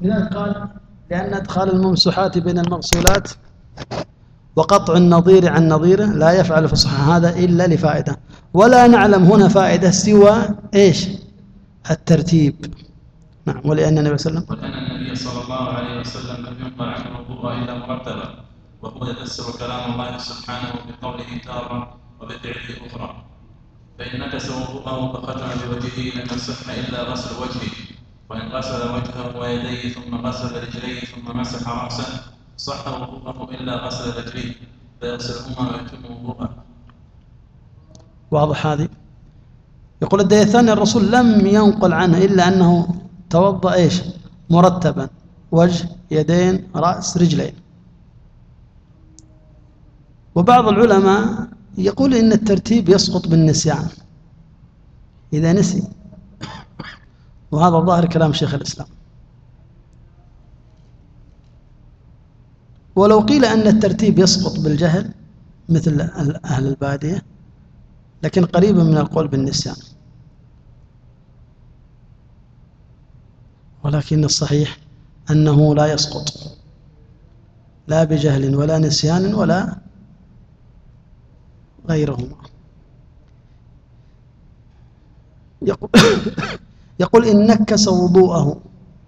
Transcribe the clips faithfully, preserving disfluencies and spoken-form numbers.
لذلك قال لأن إدخال الممسوحات بين المغسولات وقطع النظير عن نظيره لا يفعل في الصحة هذا إلا لفائدة، ولا نعلم هنا فائدة سوى إيش؟ الترتيب. نعم. ولأن النبي صلى الله عليه وسلم ولأن النبي صلى الله عليه وسلم لم ينقل عنه الوضوء إلا مرتبا، وهو يفسر كلام الله سبحانه بقوله تارة وبفعله أخرى. فإن نكس وضوءه فختم بوجهه لم يصح إلا غسل وجهه، وإن غسل وجهه ويديه ثم غسل رجليه ثم مسح رأسه صح وضوءه إلا غسل رجليه فيغسلهما ويتم وضوءه. واضح هذه؟ يقول الدليل الثاني الرسول لم ينقل عنه إلا أنه توضأ إيش؟ مرتبا، وجه يدين رأس رجلين. وبعض العلماء يقول إن الترتيب يسقط بالنسيان إذا نسي، وهذا ظاهر كلام شيخ الإسلام. ولو قيل أن الترتيب يسقط بالجهل مثل أهل البادية لكن قريبا من القول بالنسيان، ولكن الصحيح أنه لا يسقط لا بجهل ولا نسيان ولا غيرهما. يقول, يقول إن نكس وضوءه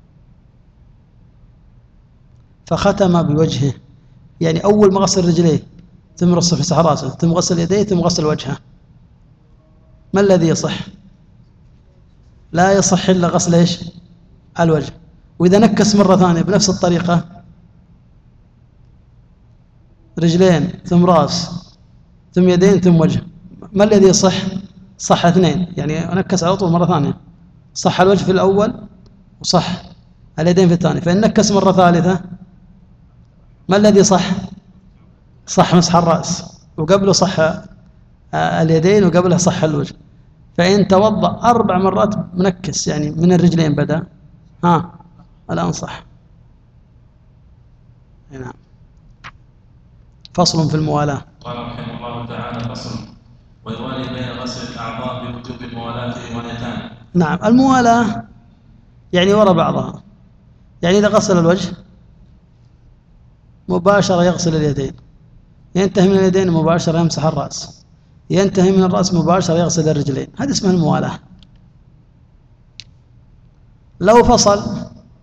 فختم بوجهه، يعني أول ما غسل رجليه ثم رص في راسه ثم غسل يديه ثم غسل وجهه، ما الذي يصح؟ لا يصح إلا غسل إيش؟ الوجه. وإذا نكس مرة ثانية بنفس الطريقة رجلين ثم راس ثم يدين ثم وجه، ما الذي يصح؟ صح اثنين، يعني نكس على طول مرة ثانية، صح الوجه في الأول وصح اليدين في الثاني. فإن نكس مرة ثالثة ما الذي صح؟ صح مسح الرأس، وقبله صح اليدين وقبله صح الوجه. فإن توضأ أربع مرات منكس يعني من الرجلين بدأ ها الآن صح. نعم. فصل في الموالاة. قال رحمه الله تعالى فصل ويوالي بين غسل الأعضاء بوجوب الموالاة روايتان. نعم. الموالاة يعني وراء بعضها، يعني إذا غسل الوجه مباشرة يغسل اليدين، ينتهي من اليدين مباشرة يمسح الرأس، ينتهي من الرأس مباشرة يغسل الرجلين، هذا اسمه الموالاة. لو فصل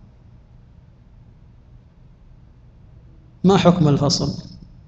ما حكم الفصل؟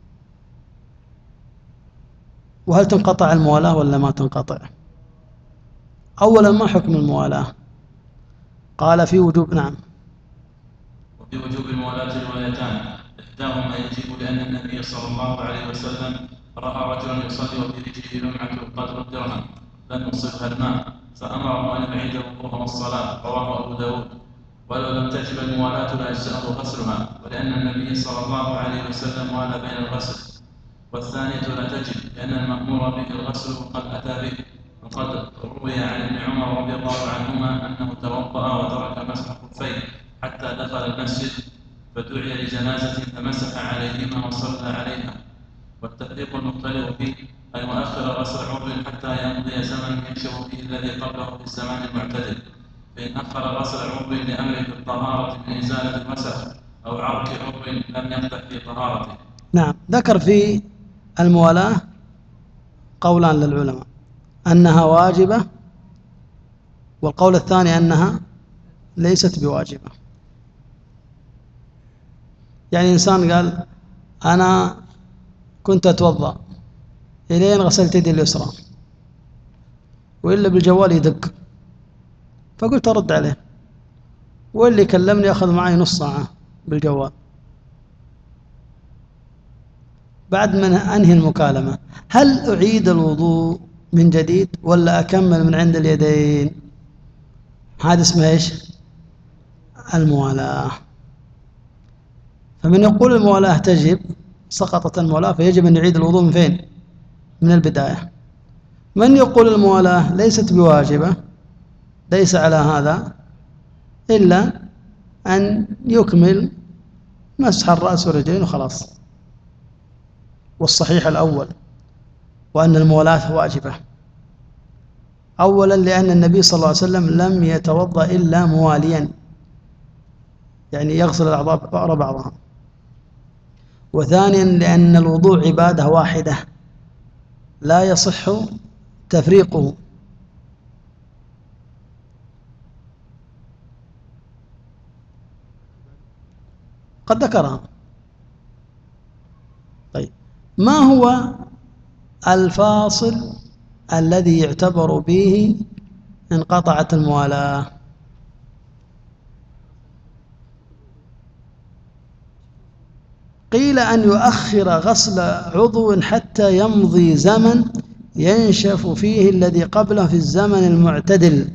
وهل تنقطع الموالاة ولا ما تنقطع؟ أولا ما حكم الموالاة؟ قال في وجوب. نعم. وفي وجوب الموالاة روايتان، إحداهما يجب لأن النبي صلى الله عليه وسلم رأى رجلا يصلي وفي رجله لمعة قدر الدرهم لم يصبها الماء فأمره أن يعيد الوضوء والصلاة، رواه أبو داود. ولو لم تجب الموالاة لأجزأه غسلها، ولأن النبي صلى الله عليه وسلم والى بين الغسل. والثانية لا تجب لأن المأمور به الغسل قد أتى به، وقد روي عن ابن عمر رضي الله عنهما أنه توضأ وترك مسح خفيه حتى دخل المسجد فدعي لجنازة فمسح عليهما وصلى عليها. والتفريق المختلف فيه أن يؤخر غسل عضو حتى يمضي زمن ينشأ فيه الذي قبله في الزمان المعتدل، فإن أخر غسل عضو لأمر في الطهارة من إزالة الوسخ أو عرك عضو لم يقدح في طهارته. نعم. ذكر في الموالاة قولان للعلماء، أنها واجبة، والقول الثاني أنها ليست بواجبة. يعني إنسان قال أنا كنت أتوضأ إلين غسلت يدي اليسرى وإلا بالجوال يدق، فقلت أرد عليه، واللي كلمني أخذ معي نص ساعة بالجوال. بعد ما أنهي المكالمة هل أعيد الوضوء من جديد ولا أكمل من عند اليدين؟ هذا اسمه إيش؟ الموالاة. فمن يقول الموالاة تجب سقطت الموالاة فيجب أن يعيد الوضوء من فين؟ من البداية. من يقول الموالاة ليست بواجبة ليس على هذا إلا أن يكمل مسح الرأس والرجلين وخلاص. والصحيح الأول وأن الموالاة واجبة، أولا لأن النبي صلى الله عليه وسلم لم يتوضأ إلا مواليا، يعني يغسل الأعضاء وراء بعضها. وثانيا لأن الوضوء عبادة واحدة لا يصح تفريقه. قد ذكرها. طيب ما هو الفاصل الذي يعتبر به انقطعت الموالاة؟ قيل أن يؤخر غسل عضو حتى يمضي زمن ينشف فيه الذي قبله في الزمن المعتدل.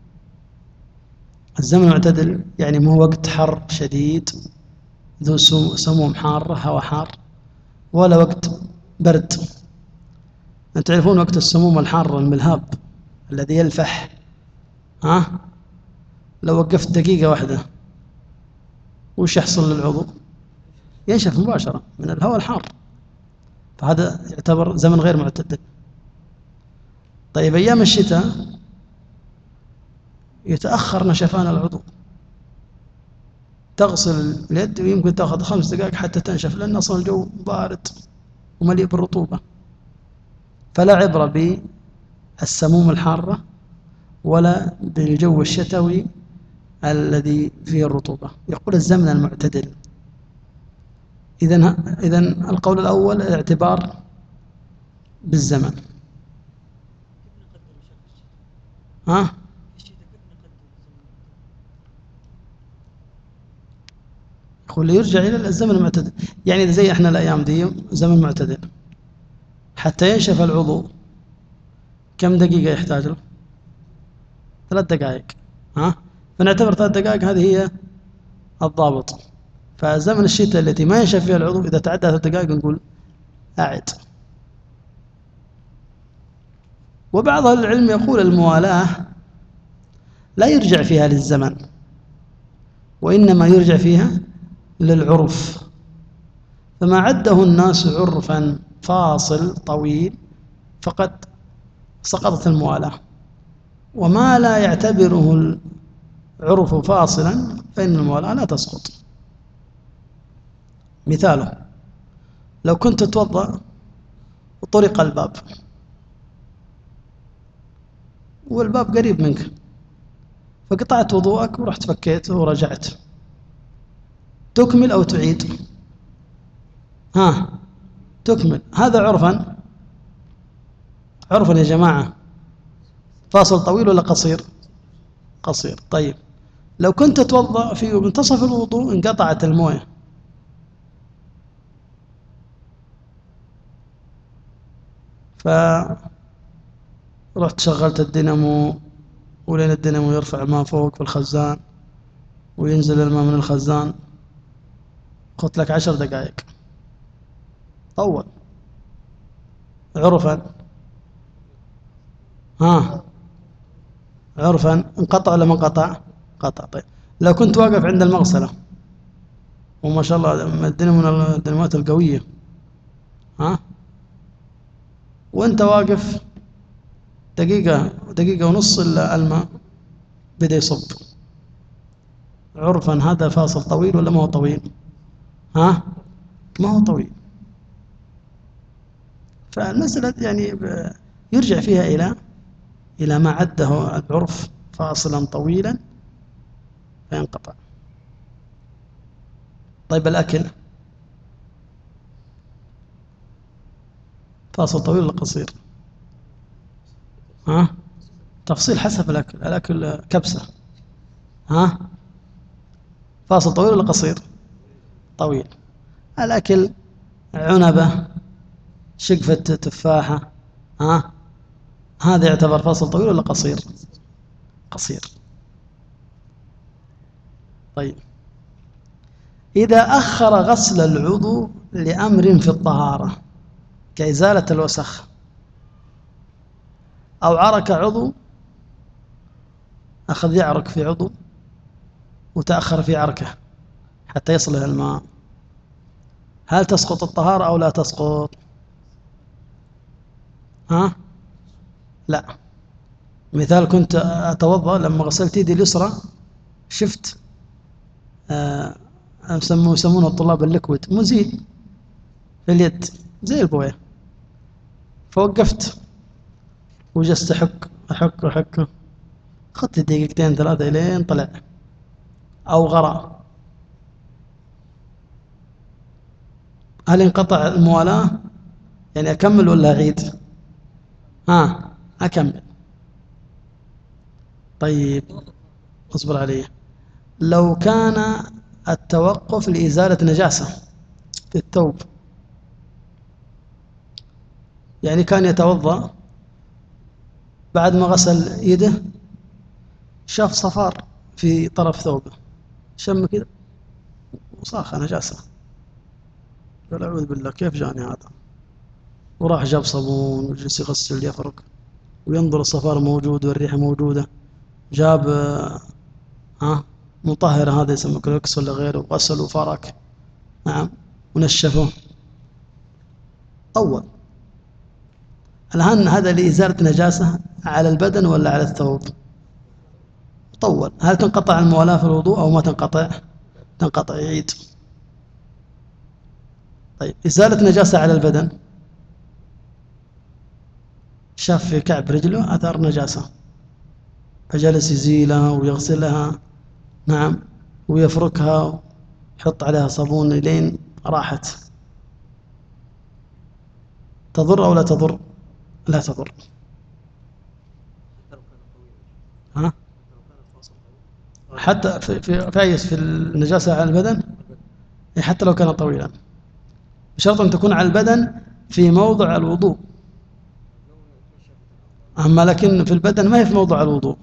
الزمن المعتدل يعني مو وقت حر شديد ذو سموم حارة هواء حار، ولا وقت برد. أنتم تعرفون وقت السموم الحارة الملهاب الذي يلفح، ها لو وقفت دقيقة واحدة وش يحصل للعضو؟ ينشف مباشرة من الهواء الحار، فهذا يعتبر زمن غير معتدل. طيب أيام الشتاء يتأخر نشفان العضو، تغسل اليد ويمكن تأخذ خمس دقائق حتى تنشف، لأن أصلا الجو بارد ومليء بالرطوبة. فلا عبرة بالسموم الحارة ولا بالجو الشتوي الذي فيه الرطوبة. يقول الزمن المعتدل. إذن إذن القول الأول الاعتبار بالزمن. ها؟ يقول يرجع إلى الزمن المعتدل، يعني إذا زي إحنا الأيام دي زمن معتدل حتى ينشف العضو كم دقيقة يحتاج له؟ ثلاث دقائق. ها؟ فنعتبر ثلاث دقائق هذه هي الضابط. فزمن الشتاء التي ما ينشف فيها العضو إذا تعدى ثلاث دقائق نقول أعد. وبعض أهل العلم يقول الموالاة لا يرجع فيها للزمن، وإنما يرجع فيها للعرف. فما عده الناس عرفا فاصل طويل فقد سقطت الموالاة، وما لا يعتبره العرف فاصلا فإن الموالاة لا تسقط. مثاله لو كنت تتوضأ وطرق الباب والباب قريب منك، فقطعت وضوءك ورحت فكيته ورجعت، تكمل أو تعيد؟ ها تكمل. هذا عرفا عرفا يا جماعة فاصل طويل ولا قصير؟ قصير. طيب لو كنت تتوضأ في منتصف الوضوء انقطعت المويه، فرحت شغلت الدينامو ولين الدينامو يرفع الماء فوق في الخزان وينزل الماء من الخزان، قلت لك عشر دقائق، طول. عرفا ها عرفا انقطع ولا ما انقطع؟ قطع. طيب لو كنت واقف عند المغسلة وما شاء الله الدينامو من الديناموات القوية، ها وانت واقف دقيقة دقيقة ونص الماء بدأ يصب، عرفا هذا فاصل طويل ولا ما هو طويل؟ ها ما هو طويل. فالمسألة يعني يرجع فيها إلى إلى ما عده العرف فاصلا طويلا فينقطع. طيب الأكل فاصل طويل ولا قصير؟ ها تفصيل حسب الأكل. الأكل كبسة، ها فاصل طويل ولا قصير؟ طويل. الأكل عنبة شقفة تفاحة، ها هذا يعتبر فاصل طويل ولا قصير؟ قصير. طيب إذا أخر غسل العضو لأمر في الطهارة كإزالة الوسخ، أو عرك عضو، أخذ يعرك في عضو وتأخر في عركه حتى يصل إلى الماء، هل تسقط الطهارة أو لا تسقط؟ ها لا. مثال كنت أتوضأ لما غسلت يدي اليسرى شفت آه يسمونه يسمونه الطلاب الليكويد، مزيل في اليد زي البوية. فوقفت وجلست أحك أحك أحك، أخذت دقيقتين ثلاثة إلين طلع أو غرى. هل انقطع الموالاة؟ يعني أكمل ولا أعيد؟ ها أكمل. طيب اصبر علي. لو كان التوقف لإزالة نجاسة في الثوب، يعني كان يتوضأ بعد ما غسل يده شاف صفار في طرف ثوبه، شم كذا وصاخ نجاسة، قال أعوذ بالله كيف جاني هذا، وراح جاب صابون وجلس يغسل يفرك وينظر الصفار موجود والريحة موجودة، جاب ها مطهر هذا يسمى كلوكس ولا غيره وغسل وفرك، نعم، ونشفه. طول. الآن هذا لإزالة نجاسة على البدن ولا على الثوب؟ طول. هل تنقطع الموالاة في الوضوء أو ما تنقطع؟ تنقطع، يعيد. طيب إزالة نجاسة على البدن، شاف في كعب رجله أثر نجاسة فجلس يزيلها ويغسلها، نعم، ويفركها ويحط عليها صابون لين راحت، تضر أو لا تضر؟ لا تضر. ها؟ حتى في في فايز في النجاسة على البدن، حتى لو كان طويلا، بشرط أن تكون على البدن في موضع الوضوء. أما لكن في البدن ما هي في موضع الوضوء،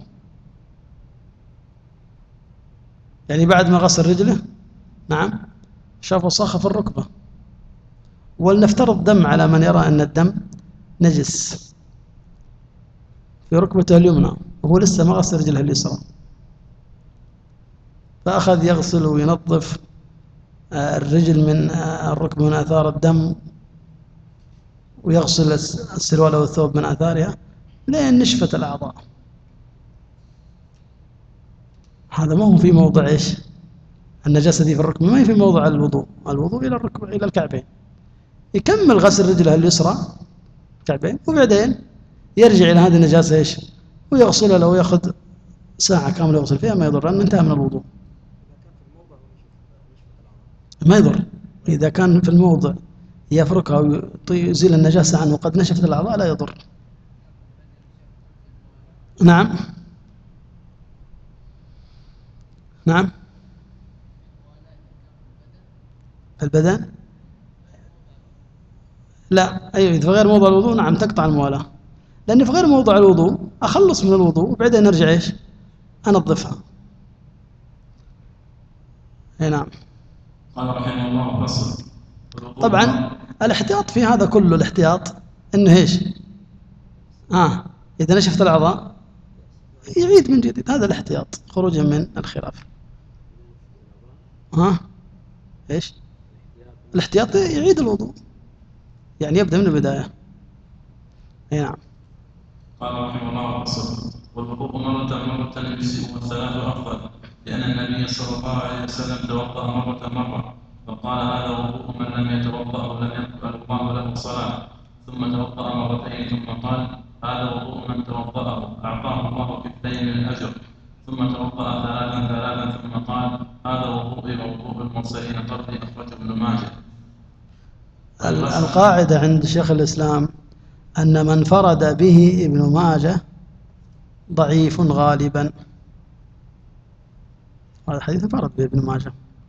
يعني بعد ما غسل رجله، نعم، شاف وساخة في الركبة، ولنفترض دم على من يرى أن الدم نجس في ركبته اليمنى وهو لسه ما غسل رجله اليسرى، فأخذ يغسل وينظف الرجل من الركبة من آثار الدم، ويغسل السروال أو الثوب من آثارها لين نشفت الأعضاء. هذا ما هو في موضع إيش؟ النجاسة دي في الركبة ما هي في موضع الوضوء، الوضوء إلى الركبة إلى الكعبين. يكمل غسل رجله اليسرى كعبين وبعدين يرجع إلى هذه النجاسة إيش؟ ويغسلها، لو يأخذ ساعة كاملة يغسل فيها ما يضر، أن انتهى من الوضوء. ما يضر إذا كان في الموضع يفركها ويزيل النجاسة عنه وقد نشفت الأعضاء لا يضر. نعم نعم في البدن لا، أيوة في غير موضع الوضوء نعم تقطع الموالاة، لأن في غير موضع الوضوء أخلص من الوضوء وبعدين نرجع إيش؟ أنظفها. أي نعم. قال رحمه الله فصل. طبعا الاحتياط في هذا كله، الاحتياط إنه إيش؟ آه إذا نشفت الأعضاء يعيد من جديد، هذا الاحتياط خروجا من الخلاف. ها آه. إيش؟ الاحتياط يعيد الوضوء، يعني يبدأ من البداية. أي نعم. قال رحمه الله فصل. والوضوء مرة مرة يجزئ والثلاث أفضل، لأن النبي صلى الله عليه وسلم توضأ مرة مرة فقال هذا وضوء من لم يتوضأ ولم يقبل الله له صلاة، ثم توضأ مرتين ثم قال هذا وضوء من توضأه أعطاه الله كفلين من الأجر، ثم توضأ ثلاثا ثلاثا ثم قال هذا وضوء ووضوء المرسلين قبل أخرجه ابن ماجه. القاعدة عند شيخ الإسلام أن من فرد به ابن ماجه ضعيف غالبا. هذا الحديث فرد به ابن ماجه.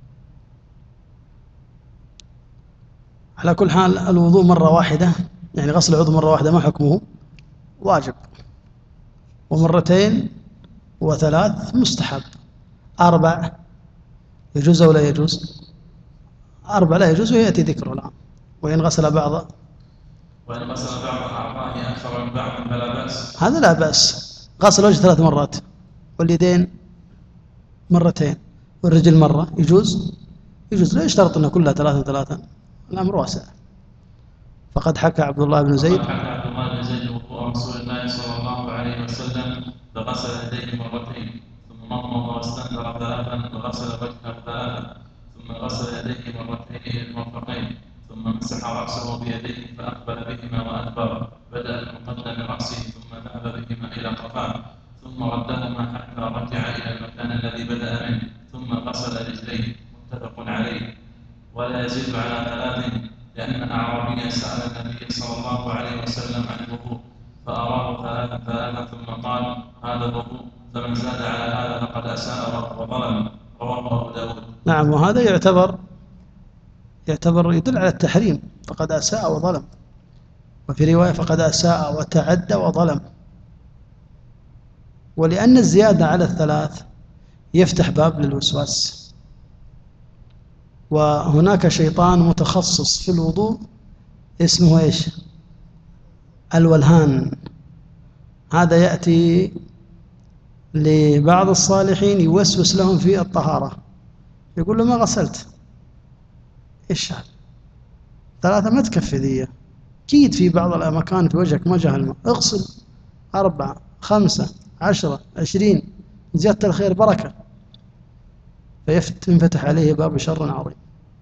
على كل حال الوضوء مرة واحدة، يعني غسل العضو مرة واحدة ما حكمه؟ واجب. ومرتين وثلاث مستحب. أربع يجوز أو لا يجوز؟ أربع لا يجوز ويأتي ذكره الآن. وإن غسل بعض وإن غسل بعض أعضائه أكثر من بعض فلا بأس. هذا لا بأس. غسل الوجه ثلاث مرات واليدين مرتين والرجل مرة يجوز؟ يجوز. لا يشترط أنه كلها ثلاثة ثلاثة، الأمر واسع. فقد حكى عبد الله بن زيد فقد حكى عبد الله بن زيد وضوء رسول الله صلى الله عليه وسلم فغسل يديه مرتين ثم ومضمض واستنثر ثلاثا وغسل وجهه ثلاثا ثم غسل يديه مرتين إلى المرفقين ثم مسح رأسه بيديه فأقبل بهما وأدبر بدأ بمقدم رأسه ثم ذهب بهما إلى قفاه ثم ردهما حتى رجع إلى المكان الذي بدأ منه ثم غسل رجليه متفق عليه. ولا يزيد على ثلاث لأن أعرابيا سأل النبي صلى الله عليه وسلم عن الوضوء فأراه ثلاثا ثلاثا ثم قال هذا الوضوء فمن زاد على هذا فقد أساء وظلم. رواه أبو داود. نعم، وهذا يعتبر يعتبر يدل على التحريم، فقد أساء وظلم، وفي رواية فقد أساء وتعدى وظلم. ولأن الزيادة على الثلاث يفتح باب للوسواس. وهناك شيطان متخصص في الوضوء اسمه إيش؟ الولهان. هذا يأتي لبعض الصالحين يوسوس لهم في الطهارة، يقول له ما غسلت، إيش هذا؟ ثلاثة ما تكفي ذي، أكيد في بعض الأماكن في وجهك ما جاء الماء، اغسل أربعة خمسة عشرة عشرين، زيادة الخير بركة، فينفتح عليه باب شر عظيم.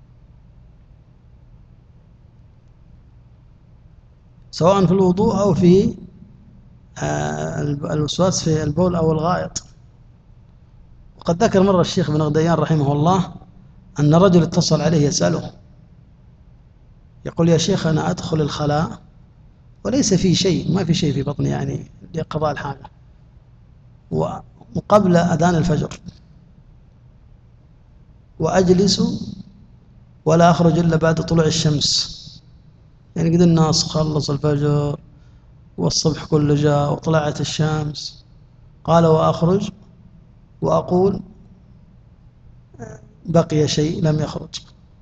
سواء في الوضوء أو في الوسواس في البول أو الغائط. وقد ذكر مرة الشيخ بن غديان رحمه الله أن رجل اتصل عليه يسأله، يقول يا شيخ أنا أدخل الخلاء وليس في شيء، ما في شيء في بطني يعني لقضاء الحاجة، وقبل أذان الفجر، وأجلس ولا أخرج إلا بعد طلوع الشمس، يعني قد الناس خلص الفجر والصبح كله جاء وطلعت الشمس. قال وأخرج وأقول بقي شيء لم يخرج.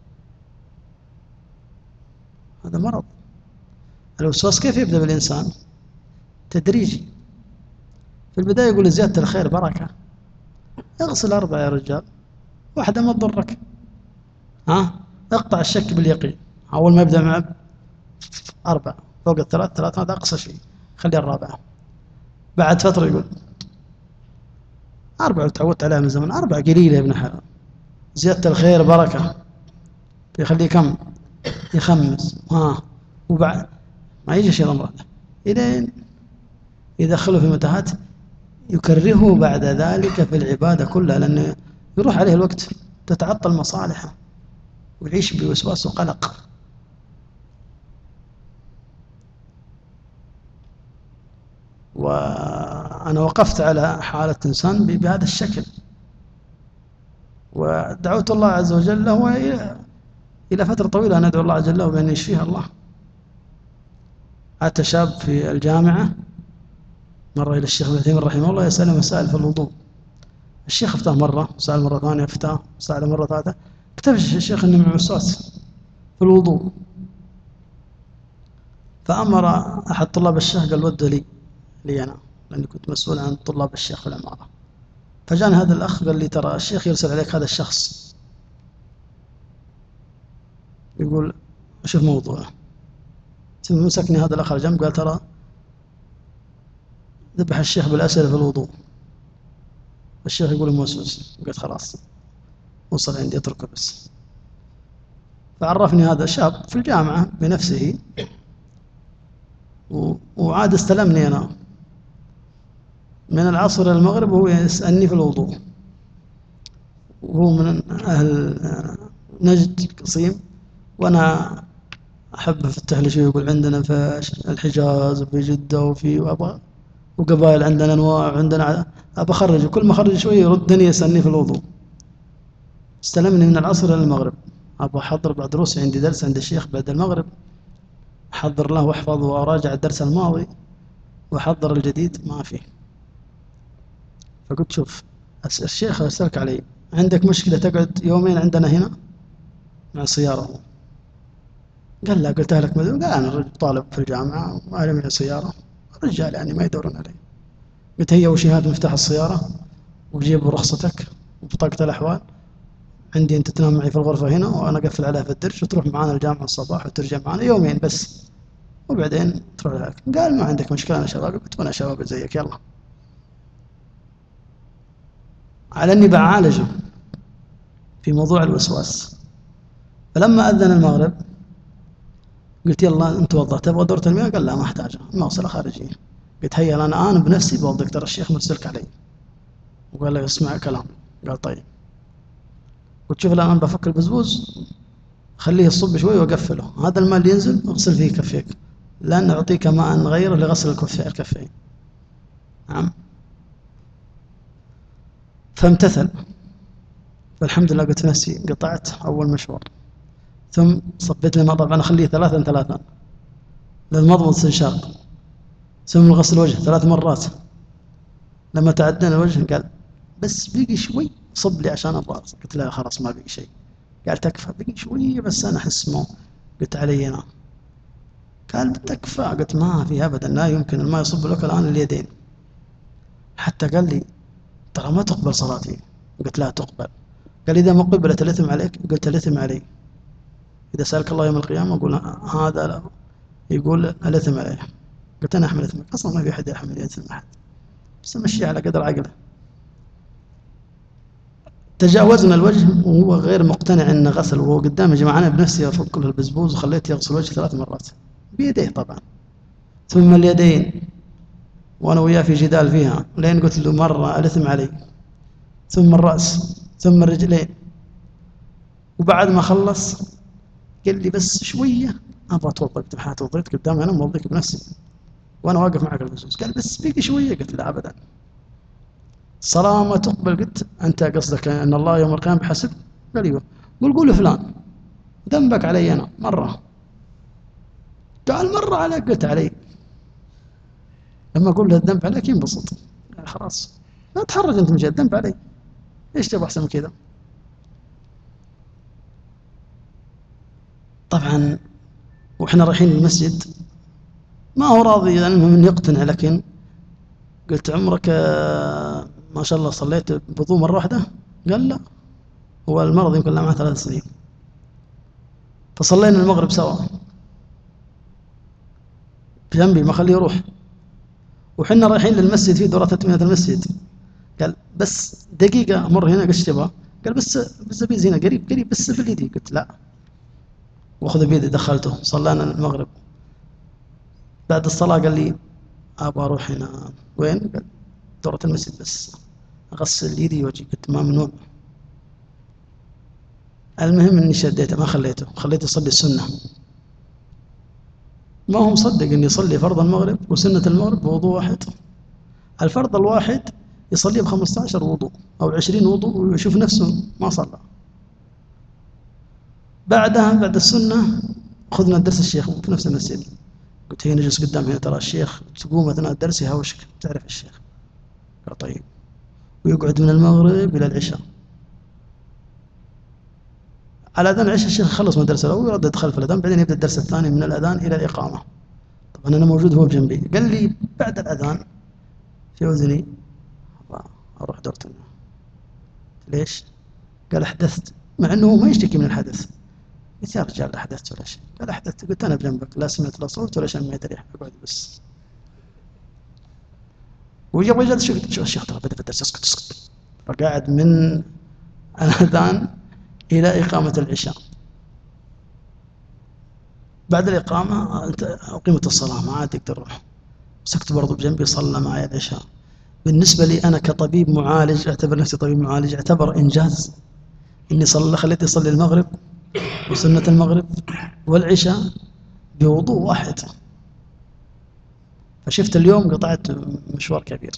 هذا مرض. الوسواس كيف يبدأ بالإنسان؟ تدريجي. في البداية يقول زيادة الخير بركة، اغسل أربعة يا رجال، واحدة ما تضرك، ها اقطع الشك باليقين. أول ما يبدأ مع أربعة فوق الثلاث ثلاث، هذا أقصى شيء، خلي الرابعة. بعد فترة يقول أربعة وتعودت عليها من زمن، أربعة قليلة يا ابن حلال، زيادة الخير بركة، يخليه كم؟ يخمس، ها وبعد ما يجي شيء الأمر إلين يدخله في متاهات يكرهه بعد ذلك في العبادة كلها، لأنه يروح عليه الوقت، تتعطل مصالحه ويعيش بوسواس وقلق. وأنا وقفت على حالة إنسان بهذا الشكل، ودعوت الله عز وجل له إلى فترة طويلة، أنا أدعو الله عز وجل بأن يشفيها الله. أتى شاب في الجامعة مرة إلى الشيخ ابن تيمية رحمه الله يسأله مسائل في الوضوء، الشيخ افتاه مرة، سأل مرة ثانية، افتاه، سأل مرة ثالثة، اكتشف الشيخ أنه من وسواس في الوضوء. فأمر أحد طلاب الشيخ قال وده لي لي أنا، لأني كنت مسؤول عن طلاب الشيخ في العمارة. فجاني هذا الأخ قال لي ترى الشيخ يرسل عليك هذا الشخص، يقول شوف موضوعه. ثم مسكني هذا الأخ على جنب قال ترى ذبح الشيخ بالأسئلة في الوضوء، الشيخ يقول موسوس. قلت خلاص وصل عندي اتركه بس. فعرفني هذا شاب في الجامعة بنفسه، وعاد استلمني أنا من العصر إلى المغرب وهو يسألني في الوضوء، وهو من أهل نجد قصيم، وأنا أحب أفتح لي شيء. يقول عندنا في الحجاز وفي جدة وفي وأبغى وقبائل عندنا أنواع، عندنا أبى أخرج، كل ما أخرج شوية يردني يسألني في الوضوء. استلمني من العصر إلى المغرب، أبغى أحضر بعد دروسي، عندي درس عند الشيخ بعد المغرب، أحضر له وأحفظ وأراجع الدرس الماضي وأحضر الجديد، ما فيه. فقلت شوف الشيخ أسألك علي، عندك مشكلة تقعد يومين عندنا هنا مع السيارة؟ قال لا. قلت لك ماذا؟ قال أنا طالب في الجامعة وأهلي من السيارة، رجال يعني ما يدورون علي. قلت هي وشهادة مفتاح السيارة وجيب رخصتك وبطاقة الأحوال، عندي أنت تنام معي في الغرفة هنا وأنا أقفل عليها في الدرج، وتروح معانا الجامعة الصباح وترجع معانا يومين بس وبعدين تروح لك. قال ما عندك مشكلة أنا شباب. قلت وأنا شباب زيك يلا. على أني بعالجه في موضوع الوسواس. فلما أذن المغرب قلت يلا أنت توضأ تبغى دورة المياه؟ قال لا ما أحتاجها، المغسلة خارجية. قلت هيا أنا أنا بنفسي بوضيك، ترى الشيخ مرسلك علي وقال لي اسمع كلام. قال طيب. قلت شوف الآن أنا بفك البزبوز خليه يصب شوي وأقفله، هذا الماء اللي ينزل اغسل فيه كفيك، لأن أعطيك ماء غيره لغسل الكفين. نعم. فامتثل، فالحمد لله قلت نفسي قطعت أول مشوار. ثم صبيت لي ماء، طبعا أخليه ثلاثا ثلاثا للمضمض استنشاق، ثم غسل الوجه ثلاث مرات. لما تعدينا الوجه قال بس بقي شوي صب لي عشان أبغى. قلت لا خلاص ما بقي شيء. قال تكفى بقي شوي بس أنا أحس مو. قلت علي أنا. قال تكفى. قلت ما في أبدا، لا يمكن الماء يصب لك الآن اليدين. حتى قال لي ترى ما تقبل صلاتي. قلت لا تقبل. قال إذا ما قبلت الإثم عليك. قلت الإثم علي. إذا سألك الله يوم القيامة أقول هذا لا. يقول الإثم عليه. قلت أنا أحمل إثمك، أصلا ما في أحد يحمل إثم أحد، بس أمشي على قدر عقله. تجاوزنا الوجه وهو غير مقتنع أنه غسل، وهو قدام جماعة. أنا بنفسي أفك له البزبوز وخليته يغسل وجهه ثلاث مرات بيديه طبعا، ثم اليدين، وأنا وياه في جدال فيها لين قلت له مرة الإثم علي، ثم الرأس، ثم الرجلين. وبعد ما خلص قال لي بس شوية أبغى أتوضأ. قلت له توضيت قدامي أنا موضيك بنفسي وأنا واقف معك البزبوز. قال بس بيقي شوية. قلت لا أبدا، الصلاة ما تقبل. قلت أنت قصدك أن الله يوم القيامة بحسب؟ قال ايوه. قل قول فلان ذنبك علي أنا مرة. قال مرة عليك. قلت علي. لما أقول له الذنب عليك ينبسط. يعني خلاص لا تحرج أنت من جهة الذنب علي، إيش تبغى أحسن من كذا؟ طبعا وإحنا رايحين المسجد ما هو راضي يعني من يقتنع، لكن قلت عمرك ما شاء الله صليت بوضوء مرة واحدة؟ قال لا، هو المرض يمكن له معه ثلاث سنين. فصلينا المغرب سوا بجنبي ما خليه يروح، وحنا رايحين للمسجد في دورة تتمية المسجد. قال بس دقيقة أمر هنا. قلت تبغى؟ قال بس بس بيز هنا قريب قريب بس باليدي. قلت لا، واخذ بيدي دخلته. صلينا المغرب. بعد الصلاة قال لي أبغى أروح هنا. وين؟ قال دورة المسجد بس أغسل يدي وجهي. قلت ما ممنوع. المهم إني شديته ما خليته، خليته يصلي السنة. ما هو مصدق إني يصلي فرض المغرب وسنة المغرب بوضوء واحد. الفرض الواحد يصلي بخمسة عشر وضوء أو عشرين وضوء ويشوف نفسه ما صلى. بعدها بعد السنة أخذنا الدرس الشيخ في نفس المسجد. قلت هي نجلس قدام هنا ترى الشيخ تقوم أثناء الدرس يهوشك تعرف الشيخ. قال طيب. ويقعد من المغرب إلى العشاء. على أذان العشاء الشيخ خلص من الدرس الأول ويردد خلف الأذان، بعدين يبدأ الدرس الثاني من الأذان إلى الإقامة. طبعا أنا موجود هو بجنبي. قال لي بعد الأذان في أذني أروح دورة المياه. ليش؟ قال أحدثت، مع أنه ما يشتكي من الحدث. قلت يا رجال أحدثت ولا شيء. قال أحدثت. قلت أنا بجنبك لا سمعت لا صوت ولا شميت ريح، أقعد بس. ويجي رجال شوف شوف الشيخ ترى بدأ في الدرس اسكت اسكت. فقاعد من الأذان إلى إقامة العشاء. بعد الإقامة أقيمت الصلاة ما عاد تقدر روح. سكت برضو بجنبي صلى معي العشاء. بالنسبة لي أنا كطبيب معالج أعتبر نفسي طبيب معالج، أعتبر إنجاز إني صلى خليت يصلي المغرب وسنة المغرب والعشاء بوضوء واحد. فشفت اليوم قطعت مشوار كبير.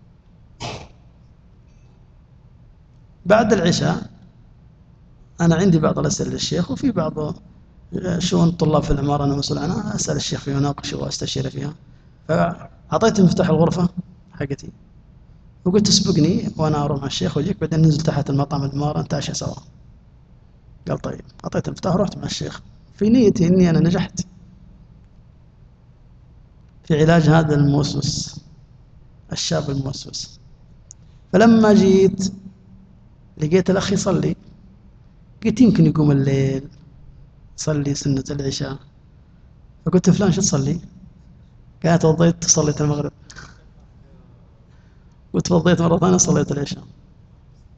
بعد العشاء أنا عندي بعض الأسئلة للشيخ، وفي بعض شؤون طلاب في العمارة أنا مسؤول عنها أسأل الشيخ فيها وناقشه وأستشير فيها. فأعطيت مفتاح الغرفة حقتي وقلت اسبقني وأنا أروح مع الشيخ وجيك، بعدين ننزل تحت المطعم العمارة نتعشى سوا. قال طيب. أعطيت المفتاح ورحت مع الشيخ في نيتي إني أنا نجحت في علاج هذا الموسوس الشاب الموسوس. فلما جيت لقيت الأخ يصلي، قلت يمكن يقوم الليل صلي سنة العشاء. فقلت فلان شو تصلي؟ قال توضيت صليت المغرب وتوضيت مرة ثانية صليت العشاء.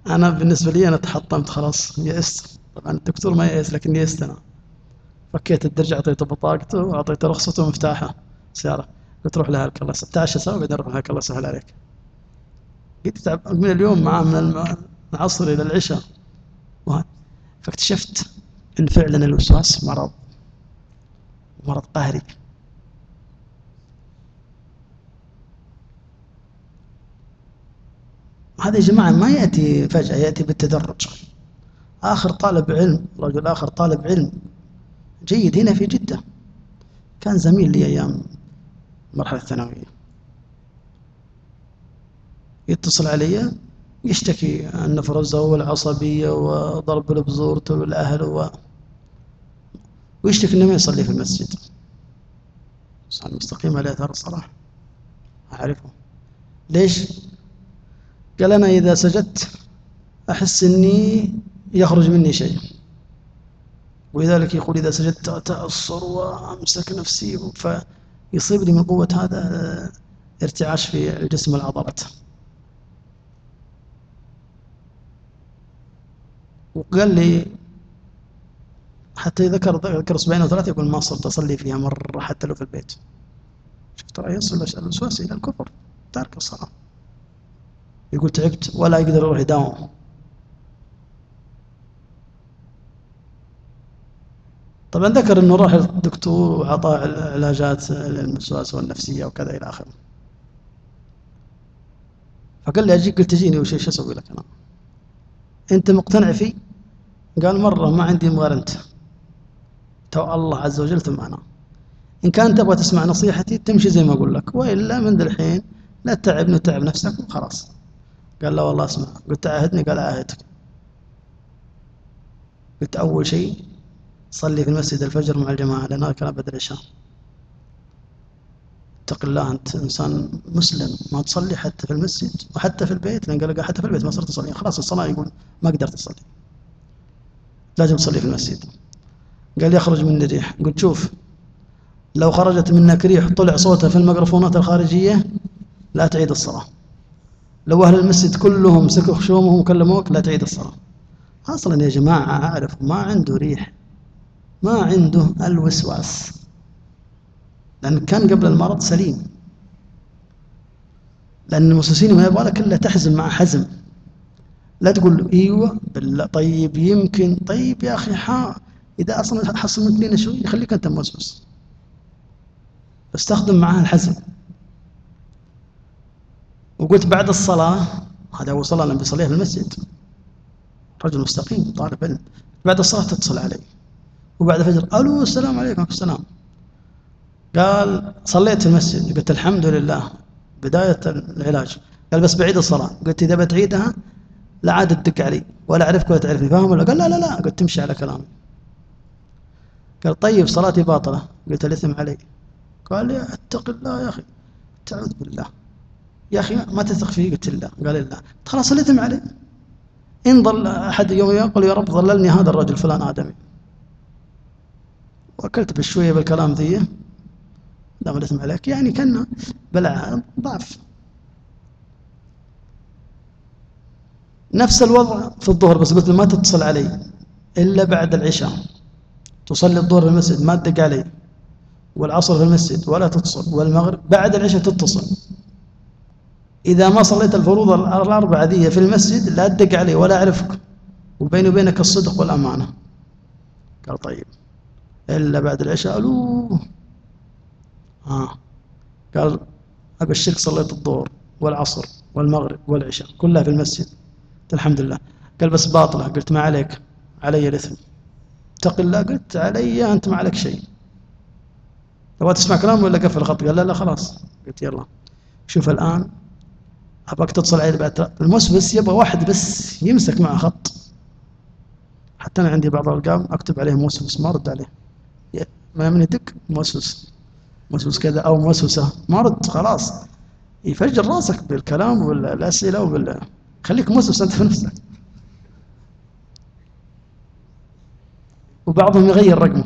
أنا بالنسبة لي أنا تحطمت خلاص، يئست. طبعا الدكتور ما يئس لكن يئست أنا. فكيت الدرج، أعطيته بطاقته وأعطيته رخصته ومفتاحه سيارة. قلت روح لهلك الله يسهل، تعشى سوا بعدين روح لهلك الله يسهل عليك. قلت تعب من اليوم معاه من العصر إلى العشاء. فاكتشفت أن فعلا الوسواس مرض، مرض قهري. هذا يا جماعة ما يأتي فجأة، يأتي بالتدرج. آخر طالب علم، رجل آخر طالب علم جيد هنا في جدة، كان زميل لي أيام المرحلة الثانوية، يتصل علي يشتكي عن نفرزة والعصبية وضرب البزور والأهل و... ويشتكي إنه ما يصلي في المسجد. صار مستقيم عليه أثار الصلاة، أعرفه. ليش؟ قال أنا إذا سجدت أحس إني يخرج مني شيء، ولذلك يقول إذا سجدت أتأثر وأمسك نفسي، فيصيب لي من قوة هذا ارتعاش في الجسم والعضلات. وقال لي حتى ذكر ذكر أسبوعين أو ثلاثة يقول ما صرت أصلي فيها مرة حتى لو في البيت. شفت رأي يصل الوسواس إلى الكفر، تارك الصلاة. يقول تعبت ولا يقدر يروح يداوم. طبعا ذكر انه راح الدكتور وعطاه علاجات للوسواس والنفسيه وكذا الى اخره. فقال لي اجيك، قلت تجيني وش ايش اسوي لك انا؟ انت مقتنع فيه؟ قال مره ما عندي غير انت، تو الله عز وجل ثم انا. ان كان تبغى تسمع نصيحتي تمشي زي ما اقول لك، والا من ذا الحين لا تتعبني وتعب نفسك وخلاص. قال لا والله اسمع. قلت عاهدني؟ قال اعاهدك. قلت اول شيء صلي في المسجد الفجر مع الجماعة، لأن هذا كلام بعد العشاء. اتق الله، أنت إنسان مسلم ما تصلي حتى في المسجد وحتى في البيت، لأن قال حتى في البيت ما صرت تصلي، خلاص الصلاة يقول ما قدرت تصلي، لازم تصلي في المسجد. قال يخرج مني ريح. قلت شوف، لو خرجت منك ريح طلع صوتها في الميكروفونات الخارجية لا تعيد الصلاة. لو أهل المسجد كلهم سكوا خشومهم وكلموك لا تعيد الصلاة. أصلا يا جماعة أعرف ما عنده ريح، ما عنده الوسواس، لأن كان قبل المرض سليم. لأن الموسوسين ما يبغى لك إلا تحزم مع حزم، لا تقول له ايوه بالله طيب يمكن، طيب يا أخي حا إذا أصلا حصل منك لنا شوي يخليك أنت موسوس. استخدم معاه الحزم. وقلت بعد الصلاة، هذا أول صلاة لما بيصليها في المسجد، رجل مستقيم طالب علم، بعد الصلاة تتصل علي وبعد الفجر الو السلام عليكم. السلام. قال صليت في المسجد. قلت الحمد لله بداية العلاج. قال بس بعيد الصلاة. قلت إذا بتعيدها لا عاد تدق علي ولا أعرفك ولا تعرفني، فاهم ولا؟ قال لا لا لا. قلت تمشي على كلامي. قال طيب صلاتي باطلة. قلت الإثم علي. قال لي اتق الله يا أخي، تعوذ بالله يا أخي ما تثق فيه. قلت لا. قال لا. خلاص الإثم علي. إن ضل أحد يوم يقول يا رب ضللني هذا الرجل فلان آدمي، وأكلت بالشوية بالكلام ذي، لا الإثم عليك، يعني كان بلع ضعف. نفس الوضع في الظهر، بس قلت له ما تتصل علي إلا بعد العشاء. تصلي الظهر في المسجد ما تدق علي، والعصر في المسجد ولا تتصل، والمغرب بعد العشاء تتصل. إذا ما صليت الفروض الأربعة ذي في المسجد لا تدق علي ولا أعرفك، وبيني وبينك الصدق والأمانة. قال طيب إلا بعد العشاء. ألو آه. قال أبشرك صليت الظهر والعصر والمغرب والعشاء كلها في المسجد. قلت الحمد لله. قال بس باطلة. قلت ما عليك، علي الإثم. اتق الله. قلت علي أنت ما عليك شيء. تبغى تسمع كلام ولا قفل الخط؟ قال لا لا خلاص. قلت يلا شوف الآن أبغاك تتصل علي بعد. الموسوس يبغى واحد بس يمسك معه خط. حتى أنا عندي بعض الأرقام أكتب عليه موسوس ما أرد عليه، ما من يدق موسوس موسوس كذا أو موسوسة ما رد، خلاص يفجر راسك بالكلام والأسئلة وبال خليك موسوس أنت في نفسك. وبعضهم يغير رقمه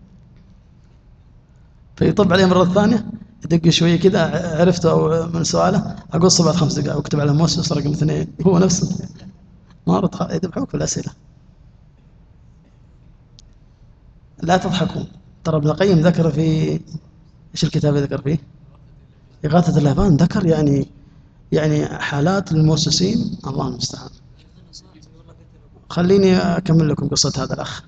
فيطب عليه مرة ثانية، يدق شوية كذا عرفته أو من سؤاله أقول بعد خمس دقائق واكتب على موسوس رقم اثنين، هو نفسه ما رد يذبحوك في الأسئلة. لا تضحكوا، ترى ابن القيم ذكر في ايش الكتاب اللي ذكر فيه؟ إغاثة اللهفان، ذكر يعني يعني حالات للمؤسسين الله المستعان. خليني أكمل لكم قصة هذا الأخ.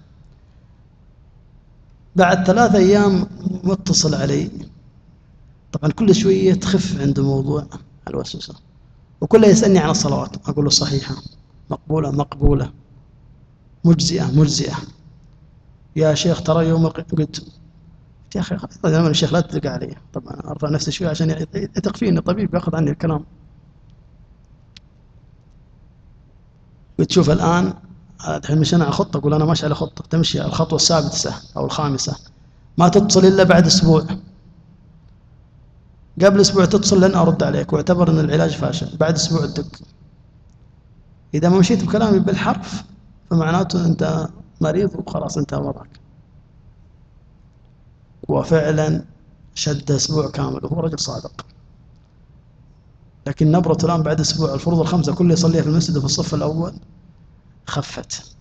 بعد ثلاثة أيام متصل علي، طبعا كل شوية تخف عنده موضوع الوسوسة، وكله يسألني عن الصلوات، أقول له صحيحة، مقبولة مقبولة، مجزئة مجزئة. يا شيخ ترى يوم قلت يا أخي طبعا الشيخ لا تدق علي، طبعا أرفع نفسي شوية عشان يثق فيني طبيب يأخذ عني الكلام. قلت شوف الآن الحين مشينا على خطة، أقول أنا ماشي على خطة تمشي الخطوة السادسة أو الخامسة، ما تتصل إلا بعد أسبوع، قبل أسبوع تتصل لن أرد عليك واعتبر أن العلاج فاشل، بعد أسبوع تدق. إذا ما مشيت بكلامي بالحرف فمعناته أنت مريض وخلاص انتهى وضعك. وفعلا شد أسبوع كامل وهو رجل صادق، لكن نبرته الآن بعد أسبوع الفروض الخمسة كله يصليها في المسجد في الصف الأول خفت،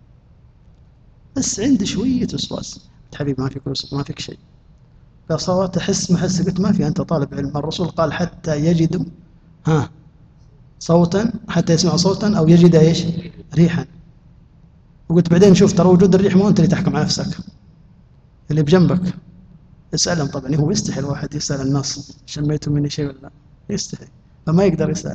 بس عندي شوية وسواس. حبيبي ما فيك ما فيك شيء، فصوت أحس محس، قلت ما في، أنت طالب علم، الرسول قال حتى يجد ها صوتا، حتى يسمع صوتا أو يجد إيش ريحا. وقلت بعدين شوف ترى وجود الريح مو أنت اللي تحكم على نفسك، اللي بجنبك اسألهم. طبعا هو يستحي الواحد يسأل الناس شميتوا مني شيء ولا لا، يستحي، فما يقدر يسأل.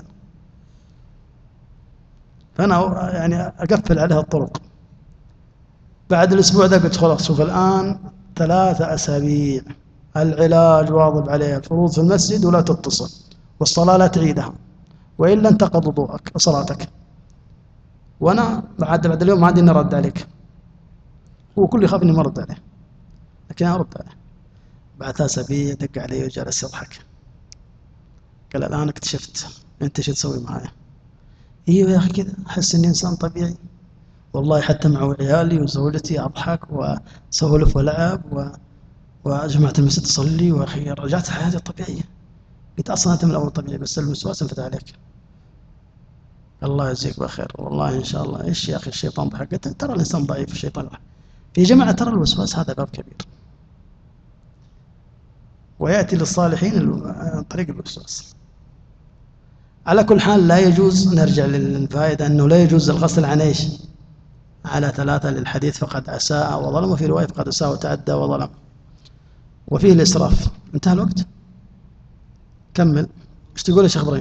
فأنا يعني أقفل عليها الطرق. بعد الأسبوع ده قلت خلاص شوف الآن ثلاثة أسابيع العلاج واظب عليه، الفروض في المسجد ولا تتصل، والصلاة لا تعيدها، وإلا انتقض وضوءك وصلاتك. وأنا بعد بعد اليوم ما عندي رد عليك. هو كل يخاف إني ما أرد عليه، لكن أنا أرد عليه. بعد ثلاث أسابيع دق علي وجالس يضحك، قال الآن اكتشفت أنت شو تسوي معايا. ايوه يا أخي كذا أحس إني إنسان طبيعي، والله حتى مع عيالي وزوجتي أضحك وسولف ولعب و... وجماعة المسجد تصلي، وأخي رجعت حياتي الطبيعية. قلت أصلا أنت من الأول طبيعي، بس الوسواس انفتح عليك. الله يجزيك بخير والله إن شاء الله. إيش يا أخي الشيطان ضحك، قلت ترى الإنسان ضعيف، الشيطان ضحك. في جماعة ترى الوسواس هذا باب كبير، ويأتي للصالحين عن طريق الوسواس. على كل حال لا يجوز، نرجع للفائدة أنه لا يجوز الغسل عن إيش؟ على ثلاثة للحديث فقد أساء وظلم، وفي رواية فقد أساء وتعدى وظلم، وفيه الإسراف. انتهى الوقت، كمل. ايش تقول يا شيخ إبراهيم؟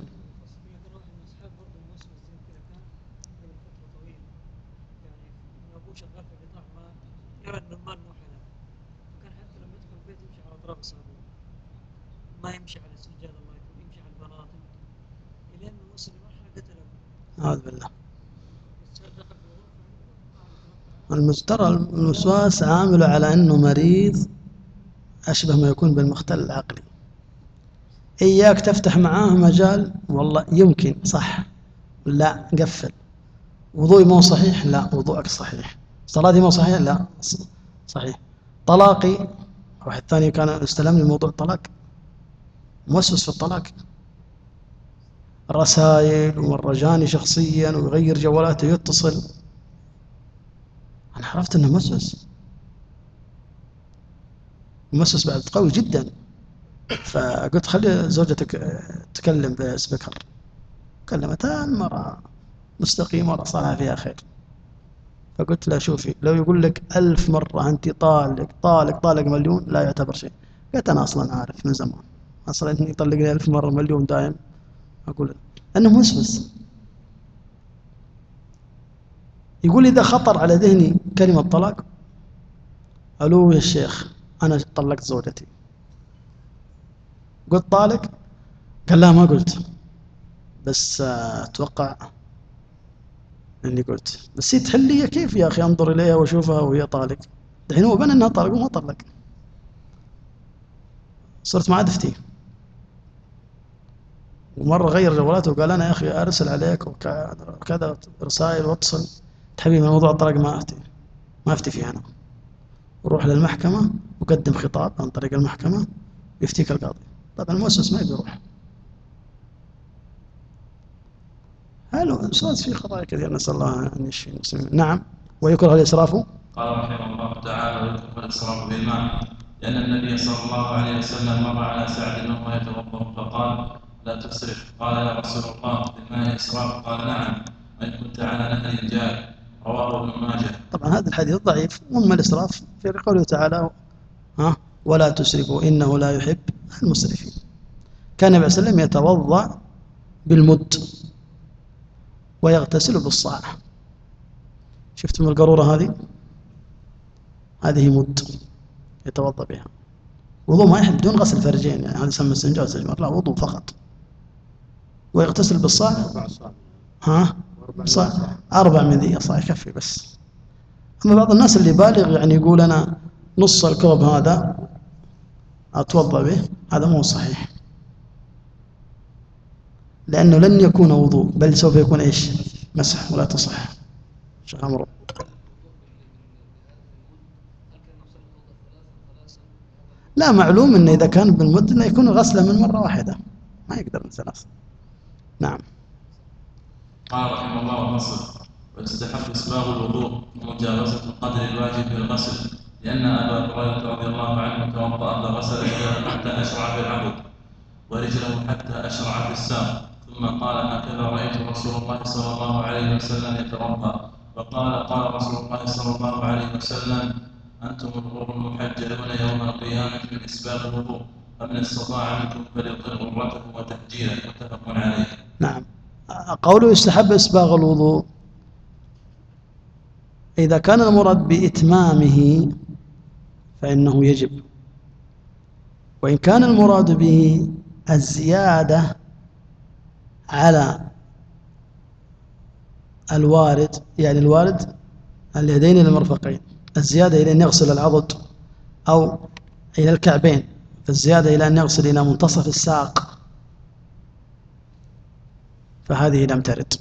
ما يمشي على السجادة، الله يكون يمشي على البراطم إلى أن وصل مرحلة قتله. أعوذ بالله. المجترى الوسواس عامله على أنه مريض أشبه ما يكون بالمختل العقلي. إياك تفتح معاه مجال، والله يمكن صح، لا قفل. وضوئي مو صحيح، لا وضوءك صحيح. صلاتي مو صحيح، لا صحيح. طلاقي، واحد ثاني كان استلمني موضوع الطلاق، موسوس في الطلاق، رسائل ومرجاني شخصيا ويغير جوالاته يتصل. أنا عرفت أنه موسوس، موسوس بعد قوي جدا. فقلت خلي زوجتك تكلم بسبيكر، كلمتها المرأة مستقيمة ولا صالحة فيها خير. فقلت لا شوفي، لو يقول لك ألف مرة أنت طالق طالق طالق مليون لا يعتبر شيء. قلت أنا أصلا عارف من زمان، أصلا أنت يطلقني ألف مرة مليون دائم أقول أنه موسوس. يقول إذا خطر على ذهني كلمة طلاق، ألو يا الشيخ أنا طلقت زوجتي، قلت طالق؟ قال لا ما قلت، بس أتوقع أني قلت، بس هي تحلية كيف يا أخي أنظر إليها وأشوفها وهي طالق. دحين هو بان أنها طالق وما طلق، صرت ما عاد أفتي. ومرة غير جوالاته وقال أنا يا أخي أرسل عليك وكذا رسائل واتصل. حبيبي موضوع الطلاق ما أفتي، ما أفتي فيه أنا. وروح للمحكمة وقدم خطاب عن طريق المحكمة يفتيك القاضي. طبعا المؤسس ما يبي يروح. لا سؤال في قضايا كثير نسأل الله أن يشفي المسلمين. نعم. ويكره الإسراف. قال رحمه الله تعالى: ويكره الإسراف بالماء، لأن النبي صلى الله عليه وسلم مر على سعد وهو يتوضأ فقال: لا تسرف. قال: يا رسول الله بالماء إسراف؟ قال: نعم، وإن كنت على نهر جار. رواه ابن ماجه. طبعا هذا الحديث ضعيف. وأما الإسراف في قوله تعالى: ها ولا تسرفوا إنه لا يحب المسرفين. كان النبي صلى الله عليه وسلم يتوضأ بالمد ويغتسل بالصاع. شفتم القارورة هذه؟ هذه مد يتوضأ بها. وضوء ما يحب بدون غسل فرجين، يعني هذا يسمى استنجاء واستجمار، لا وضوء فقط. ويغتسل بالصاع. ها صاع أربع من ذي صاع يكفي بس. أما بعض الناس اللي بالغ يعني يقول أنا نص الكوب هذا أتوضأ به، هذا مو صحيح، لأنه لن يكون وضوء بل سوف يكون إيش؟ مسح، ولا تصح. شيخ عمرو. لا معلوم أنه إذا كان بالمد أنه يكون غسله من مرة واحدة، ما يقدر من ثلاث. نعم. قال رحمه الله: فصل. ويستحب إسباغ الوضوء ومجاوزة القدر الواجب بالغسل، لأن أبا هريرة رضي الله عنه توضأ فغسل يده حتى أشرع بالعضد ورجله حتى أشرع في الساق، ثم قال: هكذا رأيت رسول الله صلى الله عليه وسلم يتوضأ. فقال: قال رسول الله صلى الله عليه وسلم: أنتم الغر المحجلون يوم القيامة من إسباغ الوضوء، فمن استطاع منكم فليطل غرته وتحجيله. متفق عليه. نعم. قوله يستحب إسباغ الوضوء، إذا كان المراد بإتمامه فإنه يجب، وإن كان المراد به الزيادة على الوارد، يعني الوارد اليدين إلى المرفقين، الزيادة إلى أن يغسل العضد أو إلى الكعبين، فالزيادة إلى أن يغسل إلى منتصف الساق، فهذه لم ترد.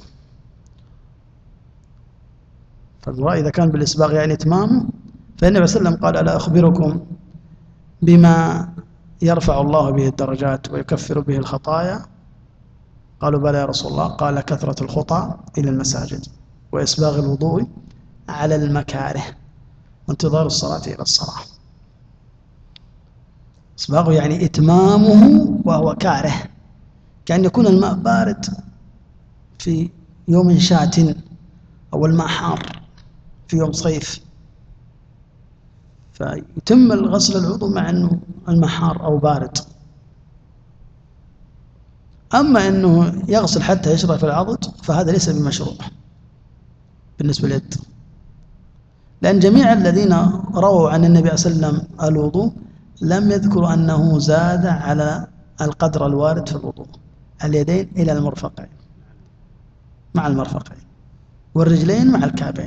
فالمراد إذا كان بالإسباغ يعني إتمام، فالنبي صلى الله عليه وسلم قال: ألا أخبركم بما يرفع الله به الدرجات ويكفر به الخطايا؟ قالوا: بلى يا رسول الله. قال: كثرة الخطى إلى المساجد، وإسباغ الوضوء على المكاره، وانتظار الصلاة إلى الصلاة. إسباغه يعني إتمامه وهو كاره، كأن يكون الماء بارد في يوم شات، أو الماء حار في يوم صيف، فيتم الغسل العضو مع أنه الماء حار أو بارد. أما أنه يغسل حتى يشرب في العضد فهذا ليس بمشروع بالنسبة لليد، لأن جميع الذين رووا عن النبي صلى الله عليه وسلم الوضوء لم يذكروا أنه زاد على القدر الوارد في الوضوء، اليدين إلى المرفقين مع المرفقين، والرجلين مع الكعبين.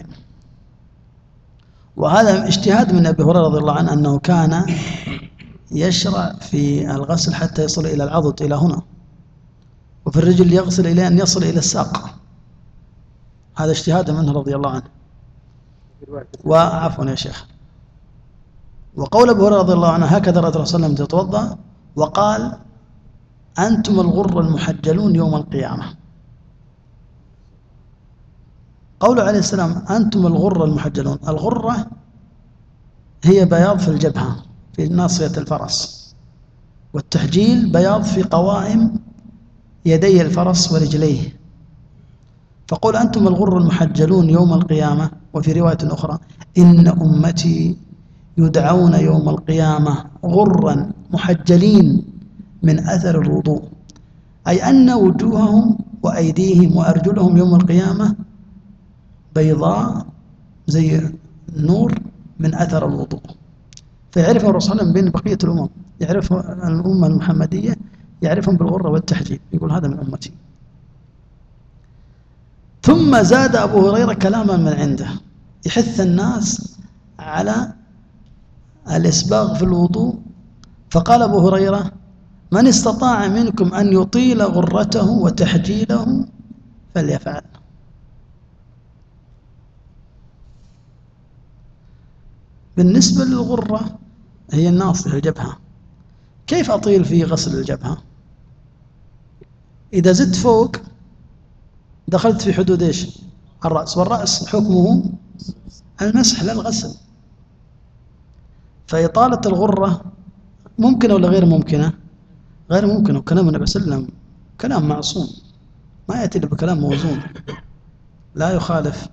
وهذا اجتهاد من أبي هريرة رضي الله عنه أنه كان يشرع في الغسل حتى يصل إلى العضد إلى هنا، وفي الرجل يغسل إلى أن يصل إلى الساق. هذا اجتهاد منه رضي الله عنه. وعفوا يا شيخ. وقول أبي هريرة رضي الله عنه: هكذا رأيت الرسول صلى الله عليه وسلم يتوضأ، وقال: أنتم الغر المحجلون يوم القيامة. قوله عليه السلام: أنتم الغر المحجلون، الغرة هي بياض في الجبهة في ناصية الفرس، والتحجيل بياض في قوائم يدي الفرس ورجليه. فقول أنتم الغر المحجلون يوم القيامة. وفي رواية أخرى: إن أمتي يدعون يوم القيامة غرا محجلين من أثر الوضوء، أي أن وجوههم وأيديهم وأرجلهم يوم القيامة بيضاء زي النور من أثر الوضوء. فيعرفها الرسول صلى الله عليه وسلم بين بقية الأمم، يعرف الأمة المحمدية يعرفهم بالغرة والتحجيل، يقول هذا من أمتي. ثم زاد أبو هريرة كلاما من عنده يحث الناس على الإسباغ في الوضوء، فقال أبو هريرة: من استطاع منكم أن يطيل غرته وتحجيله فليفعل. بالنسبة للغرة هي الناصية الجبهة، كيف أطيل في غسل الجبهة؟ إذا زدت فوق دخلت في حدود إيش؟ الرأس، والرأس حكمه المسح لا الغسل. فإطالة الغرة ممكنة ولا غير ممكنة؟ غير ممكنة، وكلام النبي صلى الله عليه وسلم كلام معصوم، ما يأتي إلا بكلام موزون لا يخالف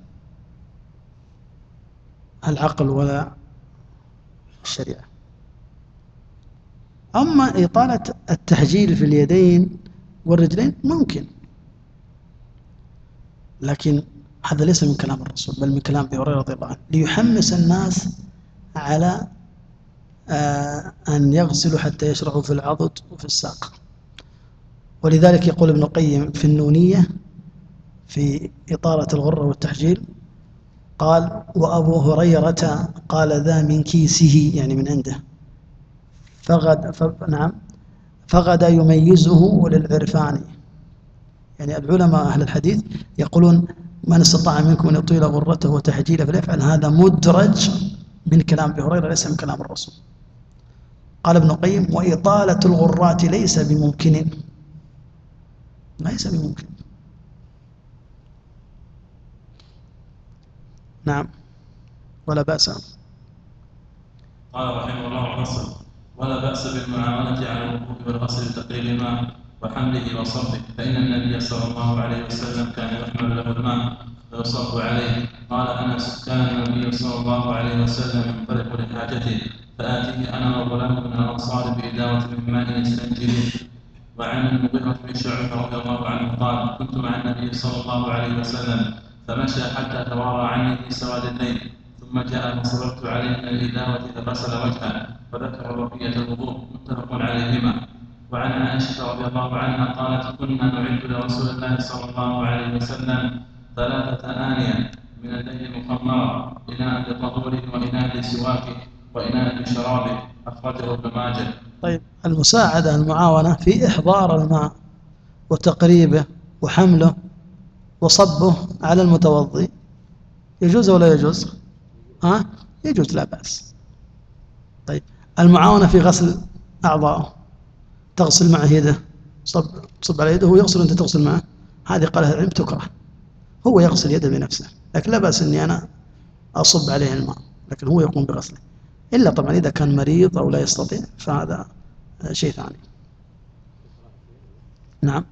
العقل ولا الشريعة. أما إطالة التحجيل في اليدين والرجلين ممكن، لكن هذا ليس من كلام الرسول بل من كلام أبي هريرة رضي الله عنه، ليحمس الناس على آه أن يغسلوا حتى يشرعوا في العضد وفي الساق. ولذلك يقول ابن القيم في النونية في إطالة الغرة والتحجيل، قال: وأبو هريرة قال ذا من كيسه، يعني من عنده، فغد ف... نعم فغدا يميزه للعرفان. يعني العلماء أهل الحديث يقولون: من استطاع منكم أن يطيل غرته وتحجيله فليفعل. هذا مدرج من كلام أبي هريرة ليس من كلام الرسول. قال ابن القيم: وإطالة الغرات ليس بممكن، ليس بممكن. نعم، ولا بأس. قال رحمه الله: فصل: ولا بأس بالمعاونة على الوضوء والغسل بتقليل الماء وحمله وصبه، فإن النبي صلى الله عليه وسلم كان يحمل له الماء فيصب عليه. قال أنس: كان النبي صلى الله عليه وسلم ينطلق لحاجته فآتيه أنا وغلام من الأنصار بإداوة من ماء يستنجي به. وعن المغيرة بن شعبة رضي الله عنه قال: كنت مع النبي صلى الله عليه وسلم فمشى حتى توارى عني في سواد الليل، ثم جاء فصببت عليه من الإداوة فغسل وجهه، وذكر بقية الوضوء، متفق عليهما. وعن عائشة رضي الله عنها قالت: كنا نعد لرسول الله صلى الله عليه وسلم ثلاثة آنية من الليل مخمرة: إناء لطهوره، وإناء لسواكه، وإناء لشرابه، أخرجه ابن ماجه. طيب، المساعدة المعاونة في إحضار الماء وتقريبه وحمله وصبه على المتوضي يجوز ولا يجوز؟ ها؟ يجوز، لا بأس. طيب، المعاونة في غسل أعضائه، تغسل معه يده، صب صب على يده ويغسل وأنت تغسل معه، هذه قال أهل العلم تكره. هو يغسل يده بنفسه، لكن لا بأس أني أنا أصب عليه الماء، لكن هو يقوم بغسله، إلا طبعا إذا كان مريض أو لا يستطيع فهذا شيء ثاني. نعم.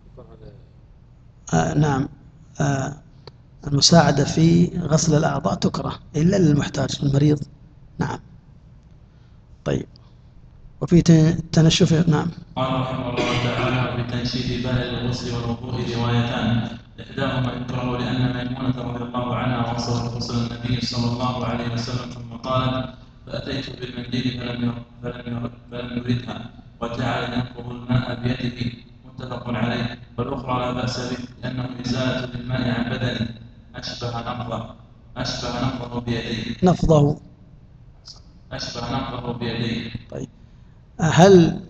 آه نعم. آه المساعدة في غسل الأعضاء تكره إلا للمحتاج المريض. نعم. طيب، وفي تنشف. نعم. قال رحمه الله تعالى: بتنشيف بال الغسل والوضوء روايتان، إحداهما يكره لأن ميمونة رضي الله عنها وصفت غسل النبي صلى الله عليه وسلم ثم قالت: فأتيت بالمنديل فلم فلم فلم يردها وجعل ينقض الماء بيده، متفق عليه. والأخرى لا بأس به لأنه إزالة للماء عن بدنه، أشبه نقضه أشبه نقضه بيديه نفضه أشبه نقضه بيديه. طيب، هل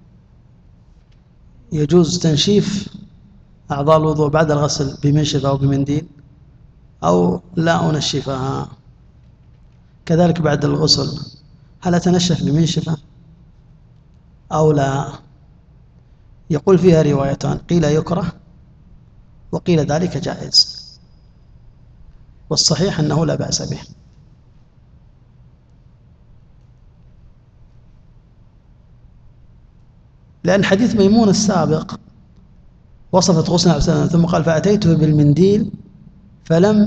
يجوز تنشيف أعضاء الوضوء بعد الغسل بمنشفة أو بمنديل، أو لا أنشفها؟ كذلك بعد الغسل هل أتنشف بمنشفة أو لا؟ يقول فيها روايتان، قيل يكره وقيل ذلك جائز، والصحيح أنه لا بأس به. لأن حديث ميمون السابق وصفت غسل النبي صلى الله عليه وسلم ثم قال: فأتيته بالمنديل فلم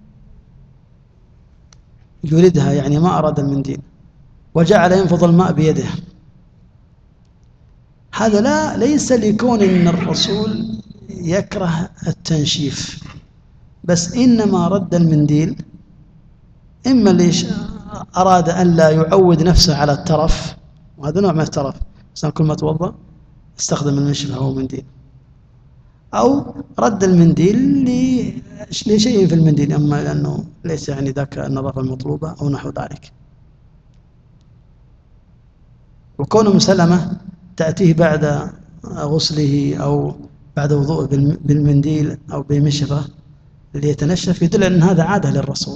يردها، يعني ما أراد المنديل، وجعل ينفض الماء بيده. هذا لا ليس لكون إن الرسول يكره التنشيف، بس إنما رد المنديل إما ليش أراد أن لا يعود نفسه على الترف، وهذا نوع من الترف، بس كل ما توضأ استخدم المنشفة أو منديل، أو رد المنديل لشيء في المنديل، أما لأنه ليس يعني ذاك النظافة المطلوبة أو نحو ذلك. وكون مسلمة تأتيه بعد غسله أو بعد وضوء بالمنديل أو بمشفة ليتنشف يدل أن هذا عادة للرسول،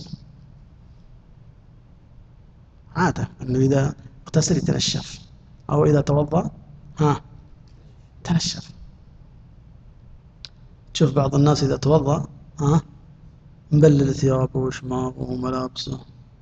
عادة أنه إذا اغتسل يتنشف، أو إذا توضأ ها تنشف. تشوف بعض الناس إذا توضأ ها مبلل ثيابه وشماغه وملابسه،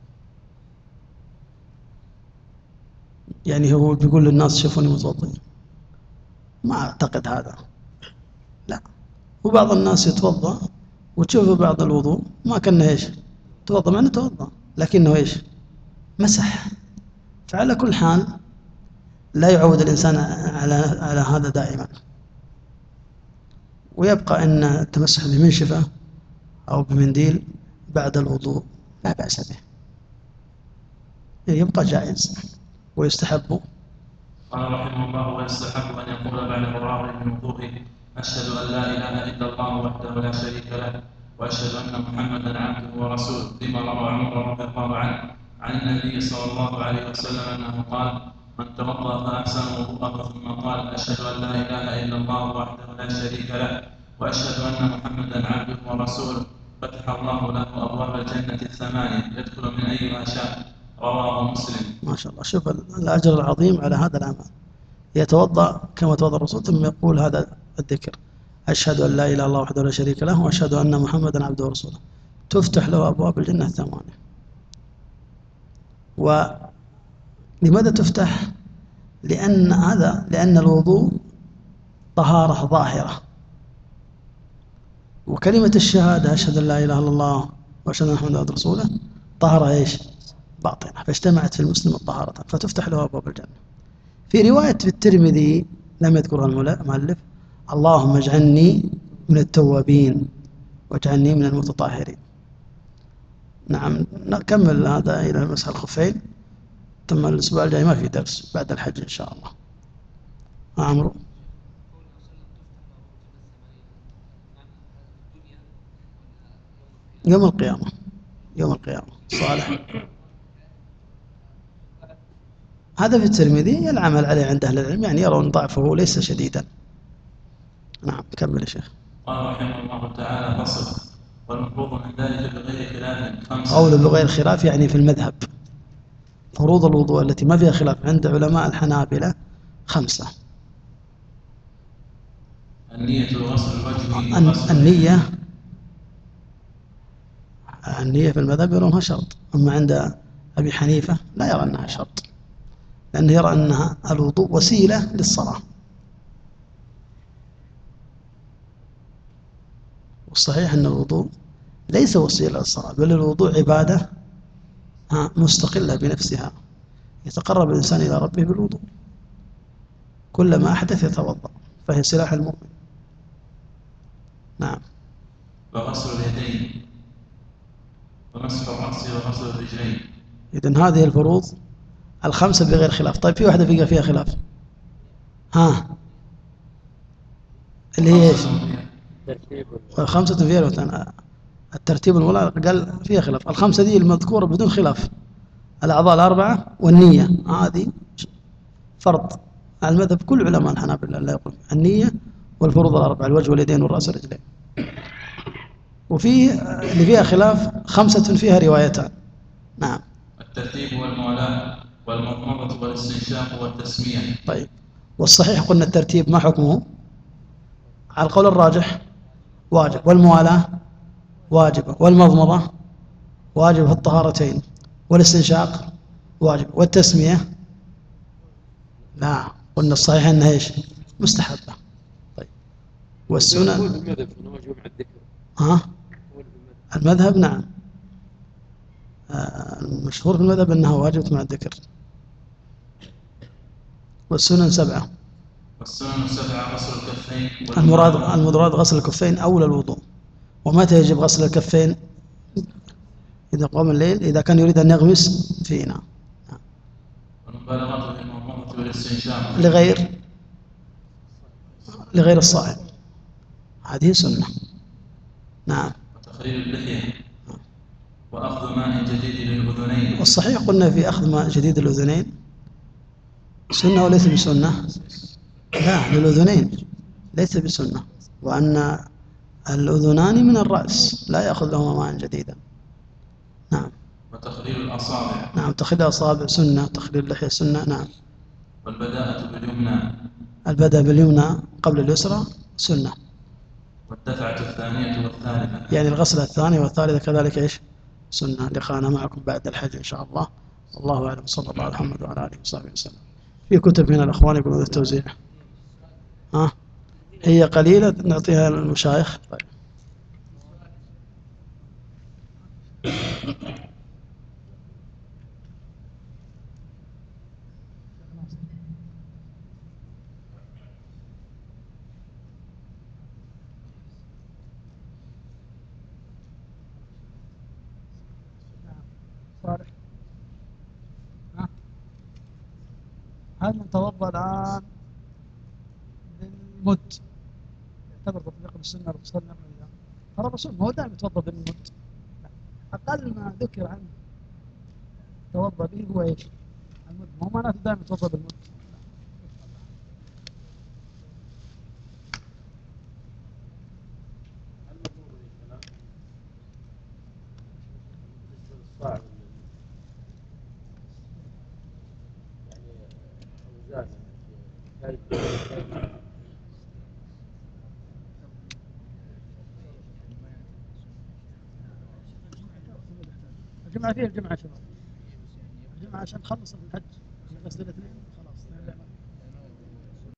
يعني هو بيقول للناس شوفوني متوضئ. ما أعتقد هذا، لا. وبعض الناس يتوضأ وتشوفه بعد الوضوء ما كان إيش توضأ، مع أنه توضأ لكنه إيش مسح. فعلى كل حال لا يعود الإنسان على على هذا دائما، ويبقى أن التمسح بمنشفة أو بمنديل بعد الوضوء لا بأس به، يبقى جائز ويستحب. قال رحمه الله: ويستحب أن يقول بعد الراوي من وضوءه: أشهد أن لا إله إلا الله وحده لا شريك له، وأشهد أن محمدا عبده ورسوله، لما روى عمر رضي الله عنه عن النبي صلى الله عليه وسلم أنه قال: من توضأ فأحسن وضوءه ثم قال: أشهد أن لا إله إلا الله وحده لا شريك له، وأشهد أن محمدا عبده ورسوله، فتح الله له أبواب الجنة الثمانية يدخل من أيها شاء. رواه مسلم. ما شاء الله، شوف الأجر العظيم على هذا العمل. يتوضأ كما توضأ الرسول ثم يقول هذا الذكر: أشهد أن لا إله إلا الله وحده لا شريك له، وأشهد أن محمدا عبده ورسوله، تفتح له أبواب الجنة الثمانية. ولماذا تفتح؟ لأن هذا لأن الوضوء طهارة ظاهرة، وكلمة الشهادة أشهد أن لا إله إلا الله وأشهد أن محمدا عبده ورسوله طهارة إيش باطنة، فاجتمعت في المسلم الطهارة، فتفتح له أبواب الجنة. في رواية في الترمذي لم يذكرها المؤلف: اللهم اجعلني من التوابين واجعلني من المتطهرين. نعم، نكمل هذا إلى مسح الخفين، ثم الأسبوع الجاي ما في درس بعد الحج إن شاء الله. عمرو. يوم القيامة، يوم القيامة صالح. هذا في الترمذي، العمل عليه عند أهل العلم، يعني يرون ضعفه ليس شديدا. نعم، كمل يا شيخ. قال رحمه الله تعالى: فصل: والمفروض من ذلك بغير خلاف خمسة. قول بغير خلاف يعني في المذهب. فروض الوضوء التي ما فيها خلاف عند علماء الحنابلة خمسة: النية وغسل الوجه. النية النية في المذهب يرونها شرط، أما عند أبي حنيفة لا يرى أنها شرط، لأنه يرى أنها الوضوء وسيلة للصلاة. والصحيح أن الوضوء ليس وسيلة للصلاة، بل الوضوء عبادة مستقلة بنفسها، يتقرب الإنسان إلى ربه بالوضوء، كلما أحدث يتوضأ، فهي سلاح المؤمن. نعم. وغسل اليدين ومسح الرأس وغسل الرجلين. إذن هذه الفروض الخمسة بغير خلاف. طيب في واحدة فيها فيها خلاف، ها اللي هي ايش؟ خمسة فيها الترتيب الأولى قال فيها خلاف. الخمسة دي المذكورة بدون خلاف: الأعضاء الأربعة والنية، هذه فرض على المذهب كل علماء الحنابلة لا يقول النية، والفروض الأربعة: الوجه واليدين والرأس والرجلين. وفي اللي فيها خلاف خمسة فيها روايتان. نعم. الترتيب والموالاة والمضمضة والاستنشاق والتسمية. طيب، والصحيح قلنا الترتيب ما حكمه؟ على القول الراجح واجب، والموالاة واجبة، والمضمضة واجب في الطهارتين، والاستنشاق واجب، والتسمية لا، قلنا الصحيح أنها إيش مستحبة. طيب، والسنن ها المذهب نعم، المشهور في المذهب أنها واجبة مع الذكر. والسنن سبعة. والسنن سبعة: غسل الكفين. المراد المراد غسل الكفين أول الوضوء. ومتى يجب غسل الكفين؟ إذا قام الليل، إذا كان يريد أن يغمس في إناء. والمبالغة في المضمضة والاستنشاق لغير لغير الصائم، هذه سنة. نعم. وتخليل اللحية وأخذ ماء جديد للأذنين. والصحيح قلنا في أخذ ماء جديد للأذنين سنة وليس بسنة؟ لا، للأذنين ليس بسنة، وأن الأذنان من الرأس لا يأخذ لهما ماء جديدا. نعم. وتخليل الأصابع. نعم، تخليل الأصابع سنة، تخليل اللحية سنة. نعم. والبداءة باليمنى. البدء باليمنى قبل اليسرى سنة. والدفعة الثانية والثالثة. يعني الغسلة الثانية والثالثة كذلك إيش سنة. لقاءنا معكم بعد الحج إن شاء الله. والله أعلم، صلى الله على محمد وعلى آله وصحبه وسلم. في كتب هنا الأخوان يقولون التوزيع. ها هي قليلة نعطيها للمشايخ. طيب. صالح، ها هل نتوضأ الآن بالمد يعتبر تطبيق للسنة الرسول صلى الله عليه وسلم؟ ترى الرسول ما هو دائما يتوضأ بالمد، أقل ما ذكر عنه توضأ به هو إيش؟ المد، ما هو معناته دائما يتوضأ بالمد. الجمعة فيه الجمعة شباب، الجمعة عشان نخلص الحج، غسل الاثنين.